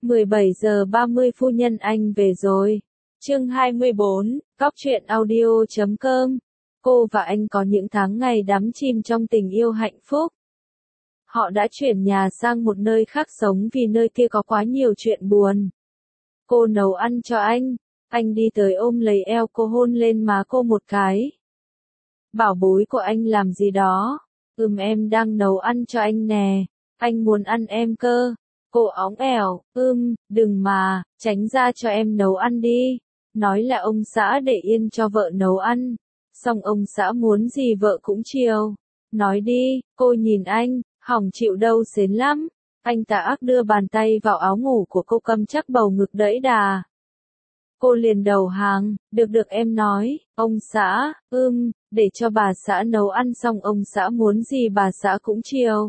17 giờ 30 phu nhân anh về rồi. Chương 24, Cóc truyện audio.com. Cô và anh có những tháng ngày đắm chìm trong tình yêu hạnh phúc. Họ đã chuyển nhà sang một nơi khác sống vì nơi kia có quá nhiều chuyện buồn. Cô nấu ăn cho anh đi tới ôm lấy eo cô hôn lên má cô một cái. Bảo bối của anh làm gì đó? Em đang nấu ăn cho anh nè, anh muốn ăn em cơ. Cô óng ẻo, đừng mà, tránh ra cho em nấu ăn đi. Nói là ông xã để yên cho vợ nấu ăn, xong ông xã muốn gì vợ cũng chiều. Nói đi, cô nhìn anh, hỏng chịu đâu xến lắm. Anh tà ác đưa bàn tay vào áo ngủ của cô cầm chắc bầu ngực đẫy đà. Cô liền đầu hàng, được em nói, ông xã, để cho bà xã nấu ăn xong ông xã muốn gì bà xã cũng chiều.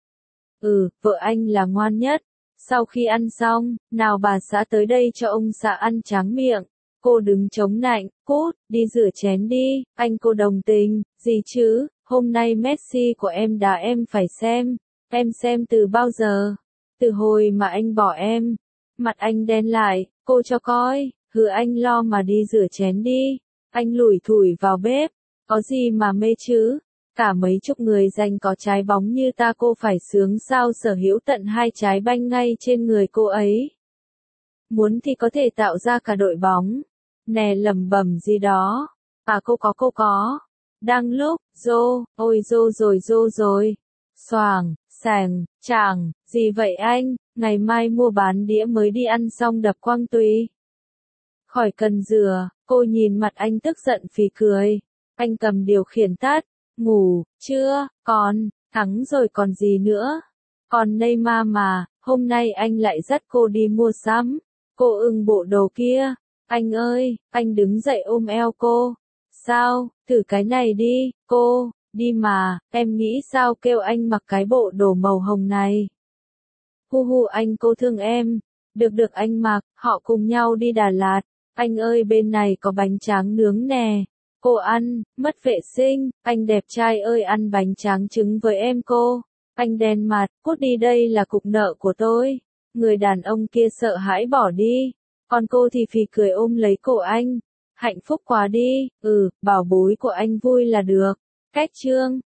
Vợ anh là ngoan nhất. Sau khi ăn xong, nào bà xã tới đây cho ông xã ăn tráng miệng. Cô đứng chống nạnh, cút, đi rửa chén đi, anh cô đồng tình, gì chứ, hôm nay Messi của em đá em phải xem. Em xem từ bao giờ? Từ hồi mà anh bỏ em. Mặt anh đen lại, cô cho coi, hừ anh lo mà đi rửa chén đi. Anh lủi thủi vào bếp, có gì mà mê chứ? Cả mấy chục người giành có trái bóng như ta cô phải sướng sao sở hữu tận 2 trái banh ngay trên người cô ấy. Muốn thì có thể tạo ra cả đội bóng. Nè lẩm bẩm gì đó. Cô có. Đang lúc, ôi rồi. Xoàng, sàng, chàng, gì vậy anh, ngày mai mua bán đĩa mới đi ăn xong đập quang tùy. Khỏi cần rửa, cô nhìn mặt anh tức giận phì cười. Anh cầm điều khiển tắt. Ngủ, chưa, thắng rồi còn gì nữa. Còn Neymar mà, hôm nay anh lại dắt cô đi mua sắm. Cô ưng bộ đồ kia. Anh ơi, anh đứng dậy ôm eo cô. Sao, thử cái này đi, cô, đi mà, em nghĩ sao kêu anh mặc cái bộ đồ màu hồng này. Hu anh cô thương em. Được anh mặc, họ cùng nhau đi Đà Lạt. Anh ơi bên này có bánh tráng nướng nè. Cô ăn, mất vệ sinh, anh đẹp trai ơi ăn bánh tráng trứng với em cô. Anh đen mặt, cút đi đây là cục nợ của tôi. Người đàn ông kia sợ hãi bỏ đi. Còn cô thì phì cười ôm lấy cổ anh. Hạnh phúc quá đi, bảo bối của anh vui là được. Cách chương